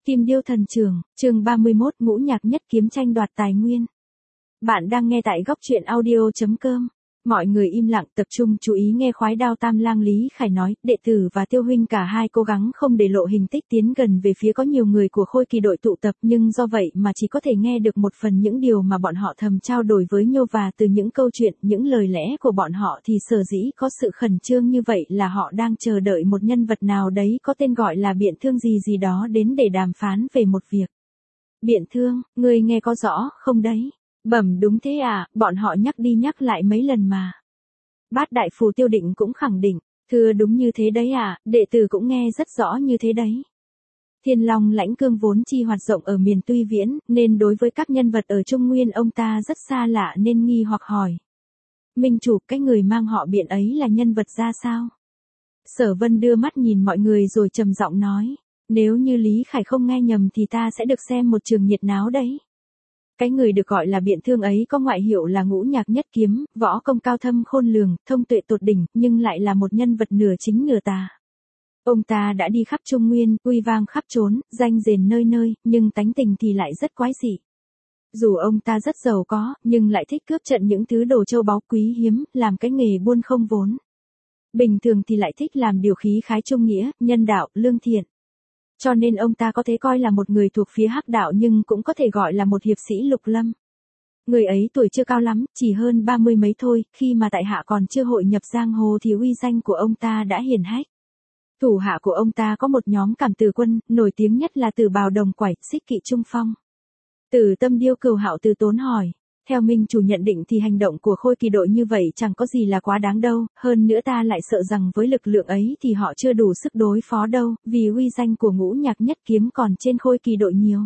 Kim Điêu Thần Trường, chương 31 Ngũ Nhạc Nhất Kiếm tranh đoạt tài nguyên. Bạn đang nghe tại góc truyện audio.com. Mọi người im lặng tập trung chú ý nghe khoái đao tam lang Lý Khải nói, đệ tử và Tiêu huynh cả hai cố gắng không để lộ hình tích tiến gần về phía có nhiều người của Khôi Kỳ đội tụ tập, nhưng do vậy mà chỉ có thể nghe được một phần những điều mà bọn họ thầm trao đổi với Nhô, và từ những câu chuyện, những lời lẽ của bọn họ thì sở dĩ có sự khẩn trương như vậy là họ đang chờ đợi một nhân vật nào đấy có tên gọi là Biện Thương gì gì đó đến để đàm phán về một việc. Biện Thương, ngươi nghe có rõ không đấy? Bẩm đúng thế à, bọn họ nhắc đi nhắc lại mấy lần mà. Bát đại phù Tiêu Định cũng khẳng định, thưa đúng như thế đấy à, đệ tử cũng nghe rất rõ như thế đấy. Thiên Long Lãnh Cương vốn chi hoạt rộng ở miền Tuy Viễn, nên đối với các nhân vật ở Trung Nguyên ông ta rất xa lạ nên nghi hoặc hỏi. Minh chủ, cái người mang họ Biện ấy là nhân vật ra sao? Sở Vân đưa mắt nhìn mọi người rồi trầm giọng nói, nếu như Lý Khải không nghe nhầm thì ta sẽ được xem một trường nhiệt náo đấy. Cái người được gọi là Biện Thương ấy có ngoại hiệu là Ngũ Nhạc Nhất Kiếm, võ công cao thâm khôn lường, thông tuệ tột đỉnh, nhưng lại là một nhân vật nửa chính nửa tà. Ông ta đã đi khắp Trung Nguyên, uy vang khắp trốn, danh rền nơi nơi, nhưng tánh tình thì lại rất quái dị. Dù ông ta rất giàu có, nhưng lại thích cướp trận những thứ đồ châu báu quý hiếm, làm cái nghề buôn không vốn. Bình thường thì lại thích làm điều khí khái trung nghĩa, nhân đạo, lương thiện. Cho nên ông ta có thể coi là một người thuộc phía hắc đạo nhưng cũng có thể gọi là một hiệp sĩ lục lâm. Người ấy tuổi chưa cao lắm, chỉ hơn 30 mấy thôi, khi mà tại hạ còn chưa hội nhập giang hồ thì uy danh của ông ta đã hiển hách. Thủ hạ của ông ta có một nhóm Cảm Tử Quân, nổi tiếng nhất là Tử Bào Đồng Quải, Xích Kỵ Trung Phong. Tử Tâm Điêu Cừu Hạo Từ Tốn hỏi. Theo Minh chủ nhận định thì hành động của Khôi Kỳ đội như vậy chẳng có gì là quá đáng đâu, hơn nữa ta lại sợ rằng với lực lượng ấy thì họ chưa đủ sức đối phó đâu, vì uy danh của Ngũ Nhạc Nhất Kiếm còn trên Khôi Kỳ đội nhiều.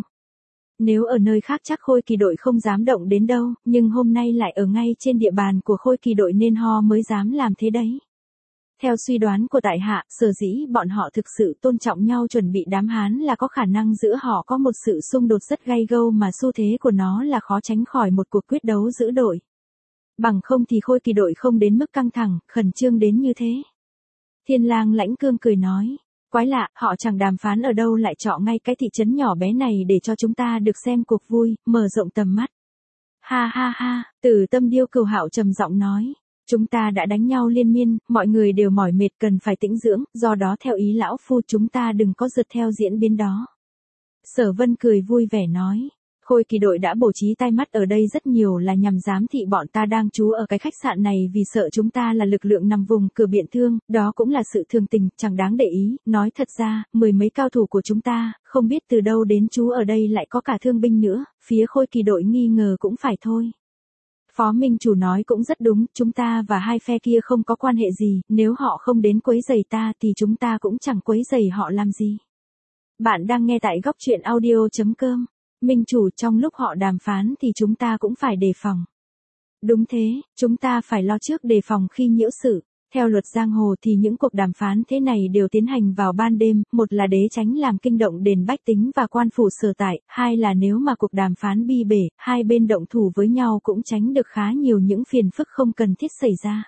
Nếu ở nơi khác chắc Khôi Kỳ đội không dám động đến đâu, nhưng hôm nay lại ở ngay trên địa bàn của Khôi Kỳ đội nên họ mới dám làm thế đấy. Theo suy đoán của tại hạ, sở dĩ bọn họ thực sự tôn trọng nhau chuẩn bị đàm Hán là có khả năng giữa họ có một sự xung đột rất gay gâu mà xu thế của nó là khó tránh khỏi một cuộc quyết đấu giữ đội. Bằng không thì Khôi Kỳ đội không đến mức căng thẳng, khẩn trương đến như thế. Thiên Lang Lãnh Cương cười nói, quái lạ, họ chẳng đàm phán ở đâu lại chọn ngay cái thị trấn nhỏ bé này để cho chúng ta được xem cuộc vui, mở rộng tầm mắt. Ha ha ha, Tử Tâm Điêu Cừu Hạo trầm giọng nói. Chúng ta đã đánh nhau liên miên, mọi người đều mỏi mệt cần phải tĩnh dưỡng, do đó theo ý lão phu chúng ta đừng có rượt theo diễn biến đó. Sở Vân cười vui vẻ nói, Khôi Kỳ đội đã bố trí tai mắt ở đây rất nhiều là nhằm giám thị bọn ta đang trú ở cái khách sạn này vì sợ chúng ta là lực lượng nằm vùng cửa Biện Thương, đó cũng là sự thường tình, chẳng đáng để ý, nói thật ra, mười mấy cao thủ của chúng ta, không biết từ đâu đến trú ở đây lại có cả thương binh nữa, phía Khôi Kỳ đội nghi ngờ cũng phải thôi. Phó Minh chủ nói cũng rất đúng, chúng ta và hai phe kia không có quan hệ gì, nếu họ không đến quấy rầy ta thì chúng ta cũng chẳng quấy rầy họ làm gì. Bạn đang nghe tại góc truyện audio.com. Minh chủ, trong lúc họ đàm phán thì chúng ta cũng phải đề phòng. Đúng thế, chúng ta phải lo trước đề phòng khi nhiễu sự. Theo luật giang hồ thì những cuộc đàm phán thế này đều tiến hành vào ban đêm, một là để tránh làm kinh động đến bách tính và quan phủ sở tại, hai là nếu mà cuộc đàm phán bi bể, hai bên động thủ với nhau cũng tránh được khá nhiều những phiền phức không cần thiết xảy ra.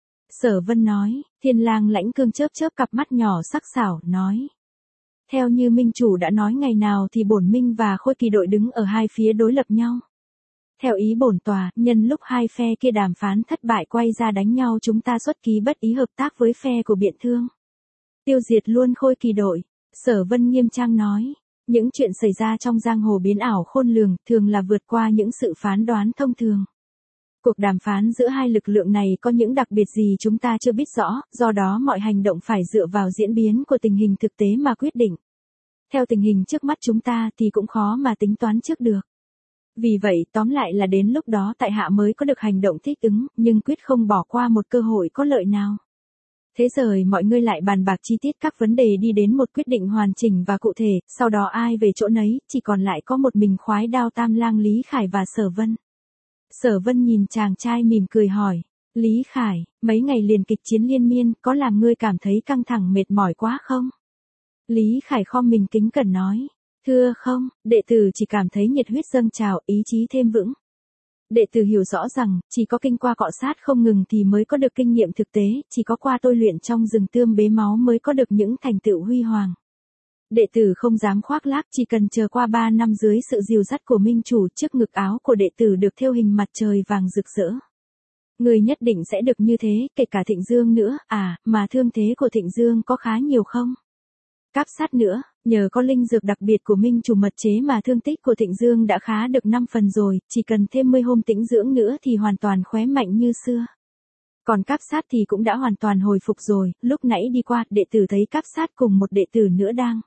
Sở Vân nói, Thiên Lang Lãnh Cương chớp chớp cặp mắt nhỏ sắc sảo, nói. Theo như Minh chủ đã nói ngày nào thì bổn Minh và Khôi Kỳ đội đứng ở hai phía đối lập nhau. Theo ý bổn tòa, nhân lúc hai phe kia đàm phán thất bại quay ra đánh nhau chúng ta xuất ký bất ý hợp tác với phe của Biện Thương. Tiêu diệt luôn Khôi Kỳ đội. Sở Vân nghiêm trang nói, những chuyện xảy ra trong giang hồ biến ảo khôn lường thường là vượt qua những sự phán đoán thông thường. Cuộc đàm phán giữa hai lực lượng này có những đặc biệt gì chúng ta chưa biết rõ, do đó mọi hành động phải dựa vào diễn biến của tình hình thực tế mà quyết định. Theo tình hình trước mắt chúng ta thì cũng khó mà tính toán trước được. Vì vậy tóm lại là đến lúc đó tại hạ mới có được hành động thích ứng, nhưng quyết không bỏ qua một cơ hội có lợi nào. Thế rồi mọi người lại bàn bạc chi tiết các vấn đề đi đến một quyết định hoàn chỉnh và cụ thể, sau đó ai về chỗ nấy, chỉ còn lại có một mình khoái đao tam lang Lý Khải và Sở Vân. Sở Vân nhìn chàng trai mỉm cười hỏi, Lý Khải, mấy ngày liền kịch chiến liên miên, có làm ngươi cảm thấy căng thẳng mệt mỏi quá không? Lý Khải khom mình kính cẩn nói. Thưa không, đệ tử chỉ cảm thấy nhiệt huyết dâng trào, ý chí thêm vững. Đệ tử hiểu rõ rằng, chỉ có kinh qua cọ sát không ngừng thì mới có được kinh nghiệm thực tế, chỉ có qua tôi luyện trong rừng tươm bế máu mới có được những thành tựu huy hoàng. Đệ tử không dám khoác lác, chỉ cần chờ qua 3 năm dưới sự dìu dắt của minh chủ, trước ngực áo của đệ tử được thêu hình mặt trời vàng rực rỡ. Người nhất định sẽ được như thế, kể cả Thịnh Dương nữa, mà thương thế của Thịnh Dương có khá nhiều không? Cáp sát nữa, nhờ có linh dược đặc biệt của minh chủ mật chế mà thương tích của Thịnh Dương đã khá được 5 phần rồi, chỉ cần thêm 10 hôm tĩnh dưỡng nữa thì hoàn toàn khỏe mạnh như xưa. Còn cáp sát thì cũng đã hoàn toàn hồi phục rồi, lúc nãy đi qua, đệ tử thấy cáp sát cùng một đệ tử nữa đang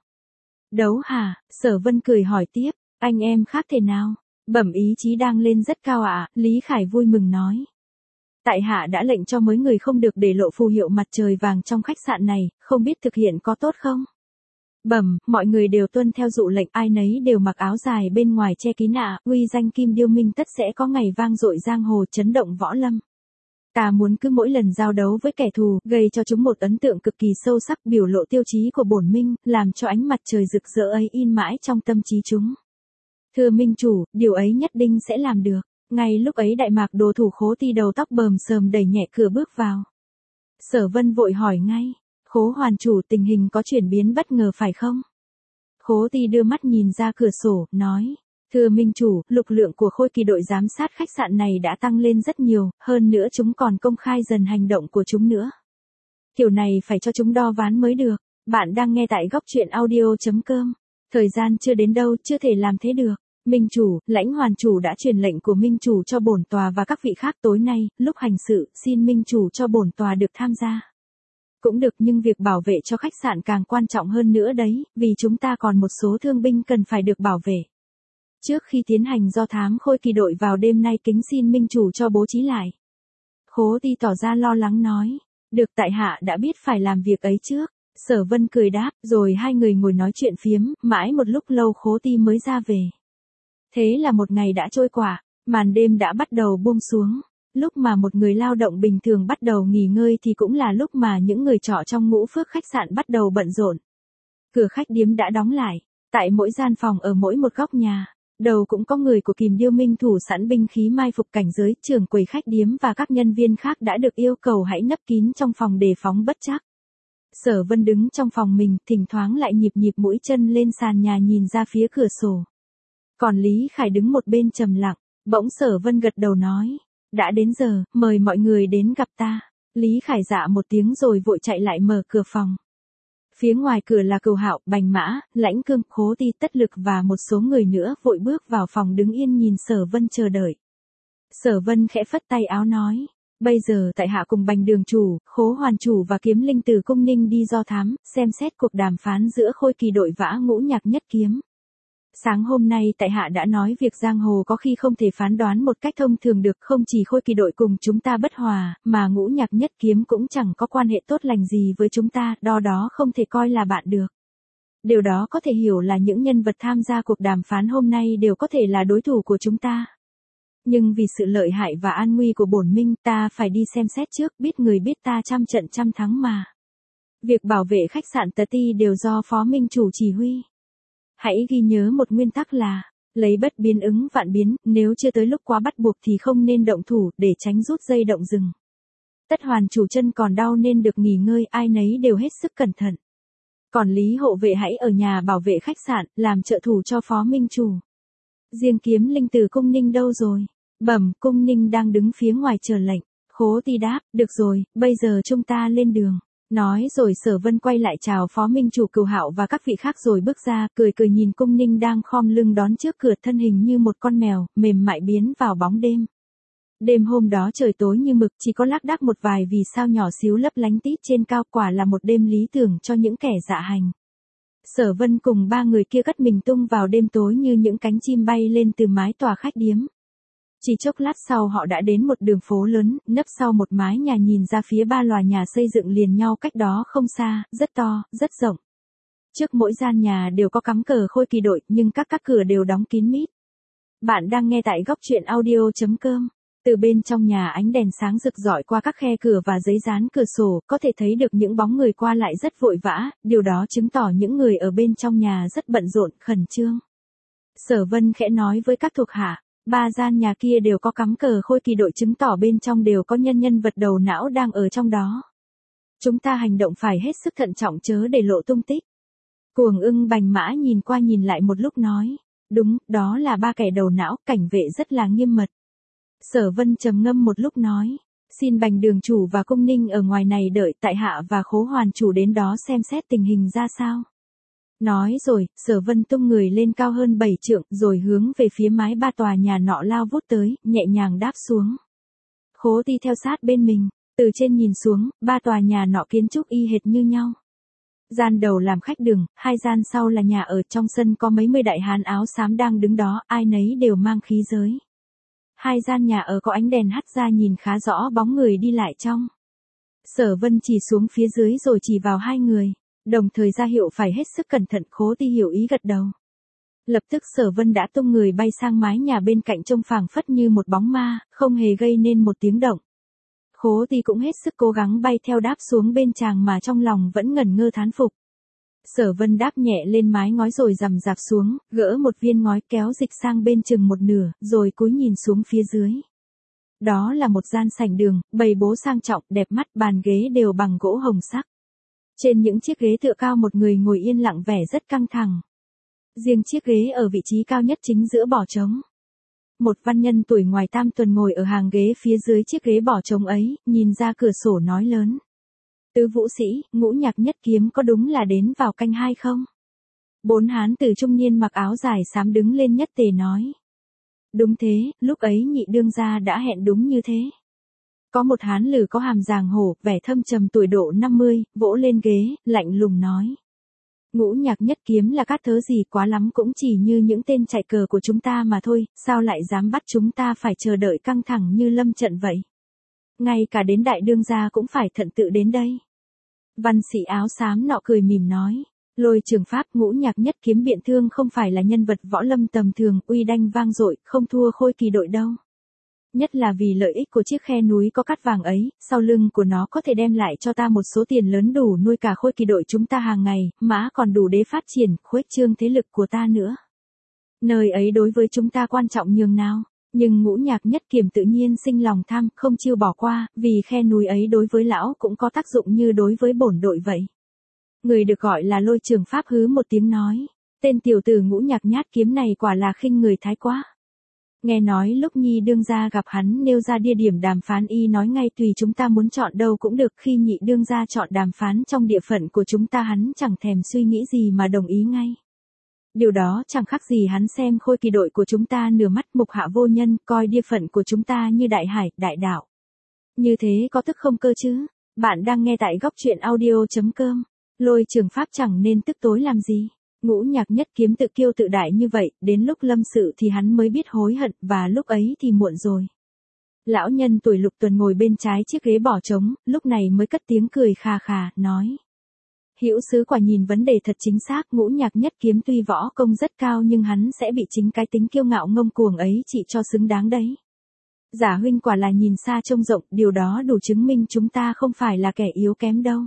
đấu hả? Sở Vân cười hỏi tiếp, anh em khác thế nào? Bẩm ý chí đang lên rất cao ạ, Lý Khải vui mừng nói. Tại hạ đã lệnh cho mấy người không được để lộ phù hiệu mặt trời vàng trong khách sạn này, không biết thực hiện có tốt không? Bẩm, mọi người đều tuân theo dụ lệnh, ai nấy đều mặc áo dài bên ngoài che kín uy danh Kim Điêu Minh tất sẽ có ngày vang dội giang hồ chấn động võ lâm. Ta muốn cứ mỗi lần giao đấu với kẻ thù, gây cho chúng một ấn tượng cực kỳ sâu sắc, biểu lộ tiêu chí của bổn minh, làm cho ánh mặt trời rực rỡ ấy in mãi trong tâm trí chúng. Thưa minh chủ, điều ấy nhất định sẽ làm được. Ngay lúc ấy Đại Mạc Đồ thủ Khố Ti đầu tóc bờm sờm đẩy nhẹ cửa bước vào. Sở Vân vội hỏi ngay, Khố hoàn chủ, tình hình có chuyển biến bất ngờ phải không? Khố Ti đưa mắt nhìn ra cửa sổ, nói. Thưa minh chủ, lực lượng của Khôi Kỳ đội giám sát khách sạn này đã tăng lên rất nhiều, hơn nữa chúng còn công khai dần hành động của chúng nữa. Kiểu này phải cho chúng đo ván mới được. Bạn đang nghe tại góc truyện audio.com. Thời gian chưa đến đâu, chưa thể làm thế được. Minh chủ, Lãnh Hoàn chủ đã truyền lệnh của minh chủ cho bổn tòa và các vị khác tối nay, lúc hành sự, xin minh chủ cho bổn tòa được tham gia. Cũng được, nhưng việc bảo vệ cho khách sạn càng quan trọng hơn nữa đấy, vì chúng ta còn một số thương binh cần phải được bảo vệ. Trước khi tiến hành do thám Khôi Kỳ đội vào đêm nay kính xin minh chủ cho bố trí lại. Khố Ti tỏ ra lo lắng nói, được, tại hạ đã biết phải làm việc ấy trước. Sở Vân cười đáp, rồi hai người ngồi nói chuyện phiếm, mãi một lúc lâu Khố Ti mới ra về. Thế là một ngày đã trôi qua, màn đêm đã bắt đầu buông xuống. Lúc mà một người lao động bình thường bắt đầu nghỉ ngơi thì cũng là lúc mà những người trọ trong Ngũ Phước khách sạn bắt đầu bận rộn. Cửa khách điếm đã đóng lại, tại mỗi gian phòng ở mỗi một góc nhà, đầu cũng có người của Kìm Điêu Minh thủ sẵn binh khí mai phục cảnh giới, trưởng quầy khách điếm và các nhân viên khác đã được yêu cầu hãy nấp kín trong phòng đề phóng bất trắc. Sở Vân đứng trong phòng mình, thỉnh thoảng lại nhịp nhịp mũi chân lên sàn nhà nhìn ra phía cửa sổ. Còn Lý Khải đứng một bên trầm lặng, bỗng Sở Vân gật đầu nói, đã đến giờ, mời mọi người đến gặp ta. Lý Khải dạ một tiếng rồi vội chạy lại mở cửa phòng. Phía ngoài cửa là Cửu Hạo, Bành Mã, Lãnh Cương, Khố Ti, Tất Lực và một số người nữa vội bước vào phòng đứng yên nhìn Sở Vân chờ đợi. Sở Vân khẽ phất tay áo nói, bây giờ tại hạ cùng Bành đường chủ, Khố hoàn chủ và Kiếm Linh từ Cung Ninh đi do thám, xem xét cuộc đàm phán giữa Khôi Kỳ đội và Ngũ Nhạc Nhất Kiếm. Sáng hôm nay tại hạ đã nói việc giang hồ có khi không thể phán đoán một cách thông thường được, không chỉ Khôi Kỳ đội cùng chúng ta bất hòa, mà Ngũ Nhạc Nhất Kiếm cũng chẳng có quan hệ tốt lành gì với chúng ta, đó không thể coi là bạn được. Điều đó có thể hiểu là những nhân vật tham gia cuộc đàm phán hôm nay đều có thể là đối thủ của chúng ta. Nhưng vì sự lợi hại và an nguy của bổn minh, ta phải đi xem xét trước, biết người biết ta trăm trận trăm thắng mà. Việc bảo vệ khách sạn Tờ Ti đều do phó minh chủ chỉ huy. Hãy ghi nhớ một nguyên tắc là, lấy bất biến ứng vạn biến, nếu chưa tới lúc quá bắt buộc thì không nên động thủ, để tránh rút dây động rừng. Tất Hoàn chủ chân còn đau nên được nghỉ ngơi, ai nấy đều hết sức cẩn thận. Còn Lý hộ vệ hãy ở nhà bảo vệ khách sạn, làm trợ thủ cho phó minh chủ. Riêng Kiếm Linh từ Cung Ninh đâu rồi? Bẩm, Cung Ninh đang đứng phía ngoài chờ lệnh. Khố Ti đáp, được rồi, bây giờ chúng ta lên đường. Nói rồi Sở Vân quay lại chào phó minh chủ Cửu Hạo và các vị khác rồi bước ra, cười cười nhìn Cung Ninh đang khom lưng đón trước cửa, thân hình như một con mèo, mềm mại biến vào bóng đêm. Đêm hôm đó trời tối như mực, chỉ có lác đác một vài vì sao nhỏ xíu lấp lánh tít trên cao, quả là một đêm lý tưởng cho những kẻ dạ hành. Sở Vân cùng ba người kia cất mình tung vào đêm tối như những cánh chim bay lên từ mái tòa khách điếm. Chỉ chốc lát sau họ đã đến một đường phố lớn, nấp sau một mái nhà nhìn ra phía ba lòa nhà xây dựng liền nhau cách đó không xa, rất to, rất rộng. Trước mỗi gian nhà đều có cắm cờ Khôi Kỳ đội, nhưng các cửa đều đóng kín mít. Bạn đang nghe tại góc truyện audio.com. Từ bên trong nhà ánh đèn sáng rực rọi qua các khe cửa và giấy dán cửa sổ, có thể thấy được những bóng người qua lại rất vội vã, điều đó chứng tỏ những người ở bên trong nhà rất bận rộn, khẩn trương. Sở Vân khẽ nói với các thuộc hạ, ba gian nhà kia đều có cắm cờ Khôi Kỳ đội, chứng tỏ bên trong đều có nhân vật đầu não đang ở trong đó. Chúng ta hành động phải hết sức thận trọng chớ để lộ tung tích. Cuồng ưng Bành Mã nhìn qua nhìn lại một lúc nói. Đúng, đó là ba kẻ đầu não, cảnh vệ rất là nghiêm mật. Sở Vân trầm ngâm một lúc nói. Xin Bành đường chủ và cung ninh ở ngoài này đợi tại hạ và Khố Hoàn chủ đến đó xem xét tình hình ra sao. Nói rồi, Sở Vân tung người lên cao hơn 7 trượng rồi hướng về phía mái ba tòa nhà nọ lao vút tới, nhẹ nhàng đáp xuống. Khố Ti theo sát bên mình, từ trên nhìn xuống, ba tòa nhà nọ kiến trúc y hệt như nhau. Gian đầu làm khách đường, hai gian sau là nhà ở, trong sân có mấy mươi đại hán áo xám đang đứng đó, ai nấy đều mang khí giới. Hai gian nhà ở có ánh đèn hắt ra nhìn khá rõ bóng người đi lại trong. Sở Vân chỉ xuống phía dưới rồi chỉ vào hai người, đồng thời ra hiệu phải hết sức cẩn thận. Khố Ti hiểu ý gật đầu. Lập tức Sở Vân đã tung người bay sang mái nhà bên cạnh trông phảng phất như một bóng ma, không hề gây nên một tiếng động. Khố Ti cũng hết sức cố gắng bay theo đáp xuống bên chàng mà trong lòng vẫn ngẩn ngơ thán phục. Sở Vân đáp nhẹ lên mái ngói rồi rằm rạp xuống, gỡ một viên ngói kéo dịch sang bên chừng một nửa, rồi cúi nhìn xuống phía dưới. Đó là một gian sảnh đường, bày bố sang trọng, đẹp mắt, bàn ghế đều bằng gỗ hồng sắc. Trên những chiếc ghế tựa cao một người ngồi yên lặng vẻ rất căng thẳng. Riêng chiếc ghế ở vị trí cao nhất chính giữa bỏ trống. Một văn nhân tuổi ngoài tam tuần ngồi ở hàng ghế phía dưới chiếc ghế bỏ trống ấy, nhìn ra cửa sổ nói lớn. Tứ vũ sĩ, Ngũ Nhạc Nhất Kiếm có đúng là đến vào canh 2 không? Bốn hán tử trung niên mặc áo dài xám đứng lên nhất tề nói. Đúng thế, lúc ấy nhị đương gia đã hẹn đúng như thế. Có một hán lử có hàm giàng hổ, vẻ thâm trầm tuổi độ 50, vỗ lên ghế, lạnh lùng nói. Ngũ Nhạc Nhất Kiếm là cát thớ gì, quá lắm cũng chỉ như những tên chạy cờ của chúng ta mà thôi, sao lại dám bắt chúng ta phải chờ đợi căng thẳng như lâm trận vậy? Ngay cả đến đại đương gia cũng phải thận tự đến đây. Văn sĩ áo xám nọ cười mỉm nói. Lôi Trường Pháp, Ngũ Nhạc Nhất Kiếm biện thương không phải là nhân vật võ lâm tầm thường, uy đanh vang dội, không thua Khôi Kỳ đội đâu. Nhất là vì lợi ích của chiếc khe núi có cát vàng ấy, sau lưng của nó có thể đem lại cho ta một số tiền lớn đủ nuôi cả Khôi Kỳ đội chúng ta hàng ngày, mã còn đủ để phát triển, khuếch trương thế lực của ta nữa. Nơi ấy đối với chúng ta quan trọng nhường nào, nhưng Ngũ Nhạc Nhất Kiếm tự nhiên sinh lòng tham, không chịu bỏ qua, vì khe núi ấy đối với lão cũng có tác dụng như đối với bổn đội vậy. Người được gọi là Lôi Trường Pháp hứ một tiếng nói, tên tiểu tử Ngũ Nhạc Nhát Kiếm này quả là khinh người thái quá. Nghe nói lúc Nhi đương gia gặp hắn nêu ra địa điểm đàm phán, y nói ngay tùy chúng ta muốn chọn đâu cũng được, khi nhị đương gia chọn đàm phán trong địa phận của chúng ta hắn chẳng thèm suy nghĩ gì mà đồng ý ngay. Điều đó chẳng khác gì hắn xem Khôi Kỳ đội của chúng ta nửa mắt mục hạ vô nhân, coi địa phận của chúng ta như đại hải, đại đạo. Như thế có tức không cơ chứ? Bạn đang nghe tại góc truyện audio.com. Lôi Trường Pháp chẳng nên tức tối làm gì. Ngũ Nhạc Nhất Kiếm tự kiêu tự đại như vậy, đến lúc lâm sự thì hắn mới biết hối hận, và lúc ấy thì muộn rồi. Lão nhân tuổi lục tuần ngồi bên trái chiếc ghế bỏ trống, lúc này mới cất tiếng cười khà khà, nói. Hữu sứ quả nhìn vấn đề thật chính xác, Ngũ Nhạc Nhất Kiếm tuy võ công rất cao nhưng hắn sẽ bị chính cái tính kiêu ngạo ngông cuồng ấy trị cho xứng đáng đấy. Giả huynh quả là nhìn xa trông rộng, điều đó đủ chứng minh chúng ta không phải là kẻ yếu kém đâu.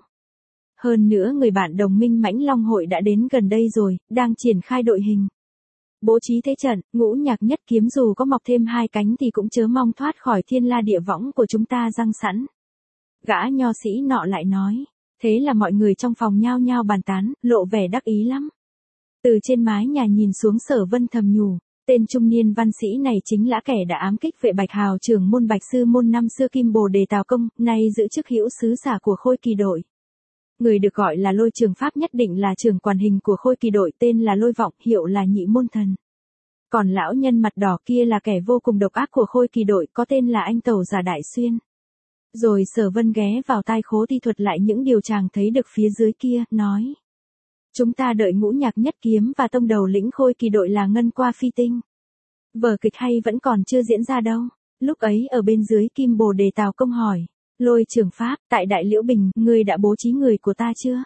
Hơn nữa người bạn đồng minh Mãnh Long hội đã đến gần đây rồi, đang triển khai đội hình. Bố trí thế trận, Ngũ Nhạc Nhất Kiếm dù có mọc thêm hai cánh thì cũng chớ mong thoát khỏi thiên la địa võng của chúng ta răng sẵn. Gã nho sĩ nọ lại nói. Thế là mọi người trong phòng nhao nhao bàn tán, lộ vẻ đắc ý lắm. Từ trên mái nhà nhìn xuống Sở Vân thầm nhủ, tên trung niên văn sĩ này chính là kẻ đã ám kích vệ Bạch Hào trưởng môn Bạch Sư môn năm xưa Kim Bồ Đề Tào Công, nay giữ chức hữu sứ giả của Khôi Kỳ đội. Người được gọi là Lôi Trường Pháp nhất định là trưởng quản hình của Khôi Kỳ đội, tên là Lôi Vọng, hiệu là Nhị Môn Thần. Còn lão nhân mặt đỏ kia là kẻ vô cùng độc ác của Khôi Kỳ đội, có tên là anh Tẩu Giả Đại Xuyên. Rồi Sở Vân ghé vào tai Khố Ti thuật lại những điều chàng thấy được phía dưới kia, nói. Chúng ta đợi Ngũ Nhạc Nhất Kiếm và tông đầu lĩnh Khôi Kỳ đội là Ngân Qua Phi Tinh. Vở kịch hay vẫn còn chưa diễn ra đâu. Lúc ấy ở bên dưới Kim Bồ Đề Tào Công hỏi. Lôi Trường Pháp, tại Đại Liễu Bình, ngươi đã bố trí người của ta chưa?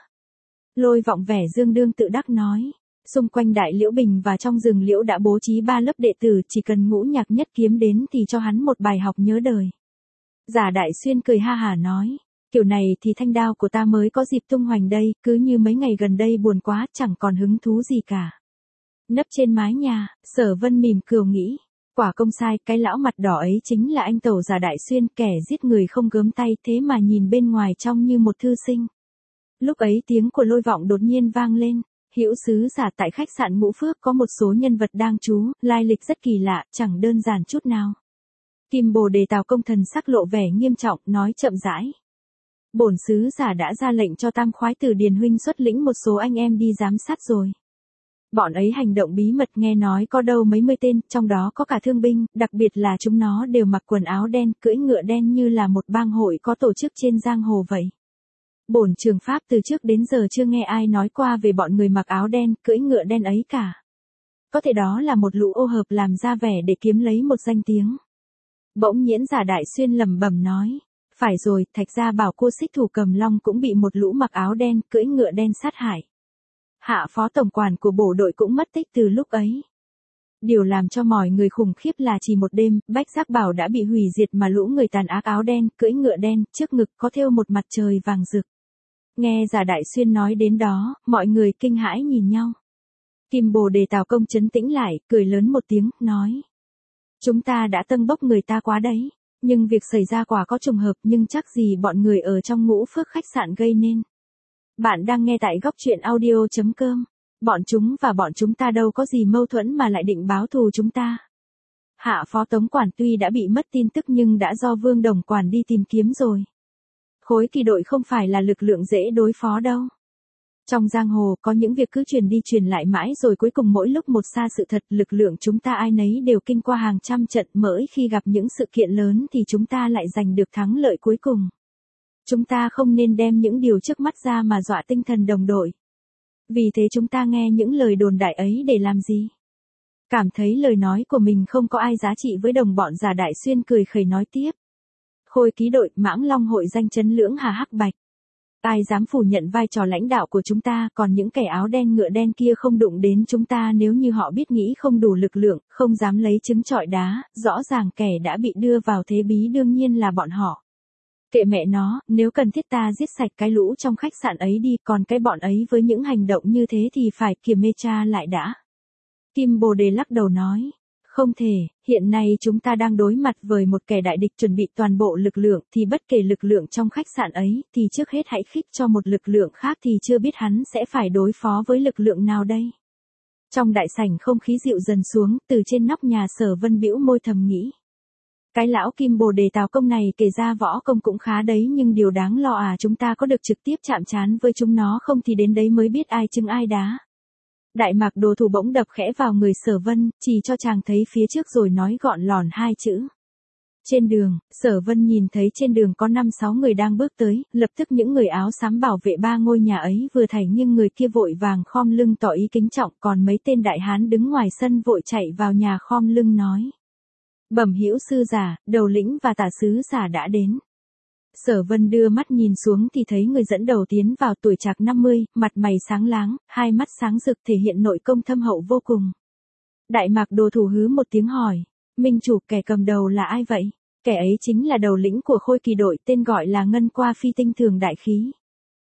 Lôi Vọng vẻ dương đương tự đắc nói. Xung quanh Đại Liễu Bình và trong rừng liễu đã bố trí 3 lớp đệ tử, chỉ cần Ngũ Nhạc Nhất Kiếm đến thì cho hắn một bài học nhớ đời. Giả Đại Xuyên cười ha hả nói, kiểu này thì thanh đao của ta mới có dịp tung hoành đây, cứ như mấy ngày gần đây buồn quá, chẳng còn hứng thú gì cả. Nấp trên mái nhà, Sở Vân mỉm cười nghĩ, quả công sai, cái lão mặt đỏ ấy chính là anh Tẩu Giả Đại Xuyên, kẻ giết người không gớm tay, thế mà nhìn bên ngoài trông như một thư sinh. Lúc ấy tiếng của Lôi Vọng đột nhiên vang lên, Hữu sứ giả, tại khách sạn Ngũ Phước có một số nhân vật đang trú, lai lịch rất kỳ lạ, chẳng đơn giản chút nào. Kim Bồ Đề Tào Công thần sắc lộ vẻ nghiêm trọng, nói chậm rãi. Bổn sứ giả đã ra lệnh cho Tam Khoái Tử Điền huynh xuất lĩnh một số anh em đi giám sát rồi. Bọn ấy hành động bí mật, nghe nói có đâu mấy mươi tên, trong đó có cả thương binh, đặc biệt là chúng nó đều mặc quần áo đen, cưỡi ngựa đen như là một bang hội có tổ chức trên giang hồ vậy. Bổn trường pháp từ trước đến giờ chưa nghe ai nói qua về bọn người mặc áo đen, cưỡi ngựa đen ấy cả. Có thể đó là một lũ ô hợp làm ra vẻ để kiếm lấy một danh tiếng. Bỗng Nhiễn Giả Đại Xuyên lẩm bẩm nói. Phải rồi, Thạch Gia bảo cô Xích Thủ Cầm Long cũng bị một lũ mặc áo đen, cưỡi ngựa đen sát hại. Hạ phó tổng quản của bộ đội cũng mất tích từ lúc ấy. Điều làm cho mọi người khủng khiếp là chỉ một đêm, Bách Giác Bảo đã bị hủy diệt mà lũ người tàn ác áo đen, cưỡi ngựa đen, trước ngực có thêu một mặt trời vàng rực. Nghe Giả Đại Xuyên nói đến đó, mọi người kinh hãi nhìn nhau. Kim Bồ Đề Tào Công trấn tĩnh lại, cười lớn một tiếng, nói. Chúng ta đã tâng bốc người ta quá đấy. Nhưng việc xảy ra quả có trùng hợp, nhưng chắc gì bọn người ở trong Ngũ Phước khách sạn gây nên. Bạn đang nghe tại góc truyện audio.com. Bọn chúng và bọn chúng ta đâu có gì mâu thuẫn mà lại định báo thù chúng ta. Hạ phó tống quản tuy đã bị mất tin tức nhưng đã do Vương Đồng quản đi tìm kiếm rồi. Khối kỳ đội không phải là lực lượng dễ đối phó đâu. Trong giang hồ có những việc cứ truyền đi truyền lại mãi rồi cuối cùng mỗi lúc một xa sự thật, lực lượng chúng ta ai nấy đều kinh qua hàng trăm trận, mỗi khi gặp những sự kiện lớn thì chúng ta lại giành được thắng lợi cuối cùng. Chúng ta không nên đem những điều trước mắt ra mà dọa tinh thần đồng đội. Vì thế chúng ta nghe những lời đồn đại ấy để làm gì? Cảm thấy lời nói của mình không có ai giá trị với đồng bọn, Giả Đại Xuyên cười khẩy nói tiếp. Khôi ký đội Mãng Long hội danh chấn lưỡng hà hắc bạch. Ai dám phủ nhận vai trò lãnh đạo của chúng ta, còn những kẻ áo đen ngựa đen kia không đụng đến chúng ta nếu như họ biết nghĩ không đủ lực lượng, không dám lấy trứng trọi đá, rõ ràng kẻ đã bị đưa vào thế bí đương nhiên là bọn họ. Kệ mẹ nó, nếu cần thiết ta giết sạch cái lũ trong khách sạn ấy đi, còn cái bọn ấy với những hành động như thế thì phải kiểm tra lại đã. Kim Bồ Đề lắc đầu nói. Không thể, hiện nay chúng ta đang đối mặt với một kẻ đại địch chuẩn bị toàn bộ lực lượng, thì bất kể lực lượng trong khách sạn ấy, thì trước hết hãy khích cho một lực lượng khác thì chưa biết hắn sẽ phải đối phó với lực lượng nào đây. Trong đại sảnh không khí dịu dần xuống, từ trên nóc nhà Sở Vân bĩu môi thầm nghĩ. Cái lão Kim Bồ Đề Tào Công này kể ra võ công cũng khá đấy, nhưng điều đáng lo chúng ta có được trực tiếp chạm trán với chúng nó không thì đến đấy mới biết ai trứng ai đá. Đại Mạc Đồ Thủ bỗng đập khẽ vào người Sở Vân, chỉ cho chàng thấy phía trước rồi nói gọn lòn hai chữ. Trên đường, Sở Vân nhìn thấy trên đường có 5-6 người đang bước tới, lập tức những người áo xám bảo vệ ba ngôi nhà ấy vừa thảy nhưng người kia vội vàng khom lưng tỏ ý kính trọng, còn mấy tên đại hán đứng ngoài sân vội chạy vào nhà khom lưng nói. Bẩm hữu sư giả, đầu lĩnh và tả sứ giả đã đến. Sở Vân đưa mắt nhìn xuống thì thấy người dẫn đầu tiến vào tuổi trạc 50, mặt mày sáng láng, hai mắt sáng rực thể hiện nội công thâm hậu vô cùng. Đại Mạc Đồ Thủ hứ một tiếng hỏi, minh chủ, kẻ cầm đầu là ai vậy? Kẻ ấy chính là đầu lĩnh của Khôi Kỳ đội, tên gọi là Ngân Qua Phi Tinh Thường Đại Khí.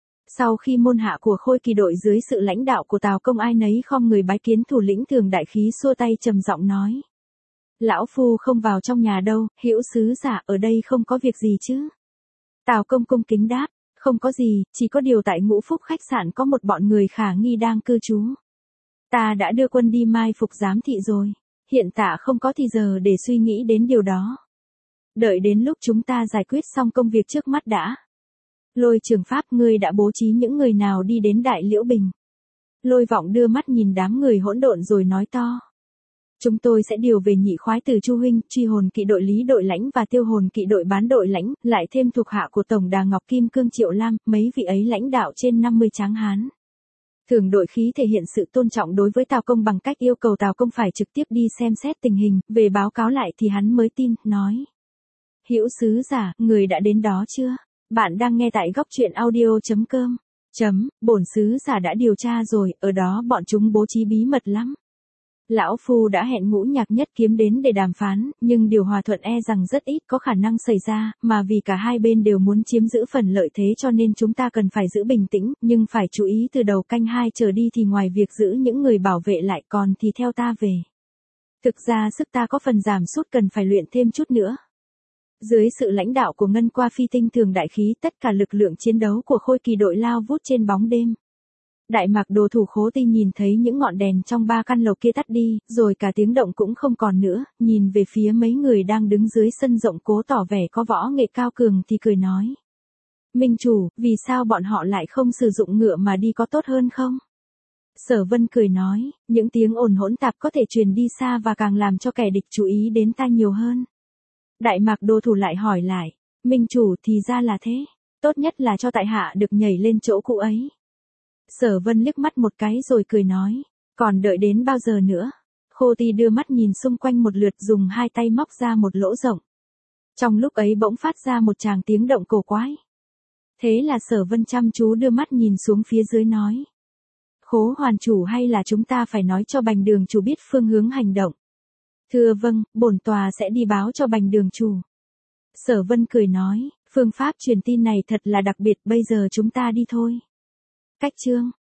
Sau khi môn hạ của Khôi Kỳ đội dưới sự lãnh đạo của Tào Công ai nấy khom người bái kiến thủ lĩnh Thường Đại Khí, xua tay trầm giọng nói. Lão phu không vào trong nhà đâu, hữu sứ giả, ở đây không có việc gì chứ? Tào Công cung kính đáp, không có gì, chỉ có điều tại Ngũ Phúc khách sạn có một bọn người khả nghi đang cư trú. Ta đã đưa quân đi mai phục giám thị rồi, hiện tại không có thì giờ để suy nghĩ đến điều đó. Đợi đến lúc chúng ta giải quyết xong công việc trước mắt đã. Lôi Trường Pháp, ngươi đã bố trí những người nào đi đến Đại Liễu Bình? Lôi Vọng đưa mắt nhìn đám người hỗn độn rồi nói to. Chúng tôi sẽ điều về Nhị Khoái Tử Chu huynh, Truy Hồn Kỵ đội Lý đội lãnh và Tiêu Hồn Kỵ đội Bán đội lãnh, lại thêm thuộc hạ của Tổng đà Ngọc Kim Cương Triệu Lam, mấy vị ấy lãnh đạo trên 50 tráng hán. Thường đội Khí thể hiện sự tôn trọng đối với Tào Công bằng cách yêu cầu Tào Công phải trực tiếp đi xem xét tình hình, về báo cáo lại thì hắn mới tin, nói. Hữu sứ giả, người đã đến đó chưa? Bạn đang nghe tại góc truyện audio.com. Bổn sứ giả đã điều tra rồi, ở đó bọn chúng bố trí bí mật lắm. Lão Phu đã hẹn Ngũ Nhạc Nhất Kiếm đến để đàm phán, nhưng điều hòa thuận rằng rất ít có khả năng xảy ra, mà vì cả hai bên đều muốn chiếm giữ phần lợi thế cho nên chúng ta cần phải giữ bình tĩnh, nhưng phải chú ý từ đầu canh 2 trở đi thì ngoài việc giữ những người bảo vệ lại còn thì theo ta về. Thực ra sức ta có phần giảm sút, cần phải luyện thêm chút nữa. Dưới sự lãnh đạo của Ngân Qua Phi Tinh Thường Đại Khí, tất cả lực lượng chiến đấu của Khôi Kỳ đội lao vút trên bóng đêm. Đại Mạc Đồ thủ Khố Ti nhìn thấy những ngọn đèn trong 3 căn lầu kia tắt đi, rồi cả tiếng động cũng không còn nữa, nhìn về phía mấy người đang đứng dưới sân rộng cố tỏ vẻ có võ nghệ cao cường thì cười nói. Minh chủ, vì sao bọn họ lại không sử dụng ngựa mà đi có tốt hơn không? Sở Vân cười nói, những tiếng ồn hỗn tạp có thể truyền đi xa và càng làm cho kẻ địch chú ý đến ta nhiều hơn. Đại Mạc Đồ thủ lại hỏi lại, Minh chủ thì ra là thế, tốt nhất là cho tại hạ được nhảy lên chỗ cũ ấy. Sở Vân liếc mắt một cái rồi cười nói, còn đợi đến bao giờ nữa? Khô Ti đưa mắt nhìn xung quanh một lượt dùng 2 tay móc ra một lỗ rộng. Trong lúc ấy bỗng phát ra một tràng tiếng động cổ quái. Thế là Sở Vân chăm chú đưa mắt nhìn xuống phía dưới nói. Khố hoàn chủ hay là chúng ta phải nói cho Bành Đường chủ biết phương hướng hành động? Thưa vâng, bổn tòa sẽ đi báo cho Bành Đường chủ. Sở Vân cười nói, phương pháp truyền tin này thật là đặc biệt, bây giờ chúng ta đi thôi. Cách chương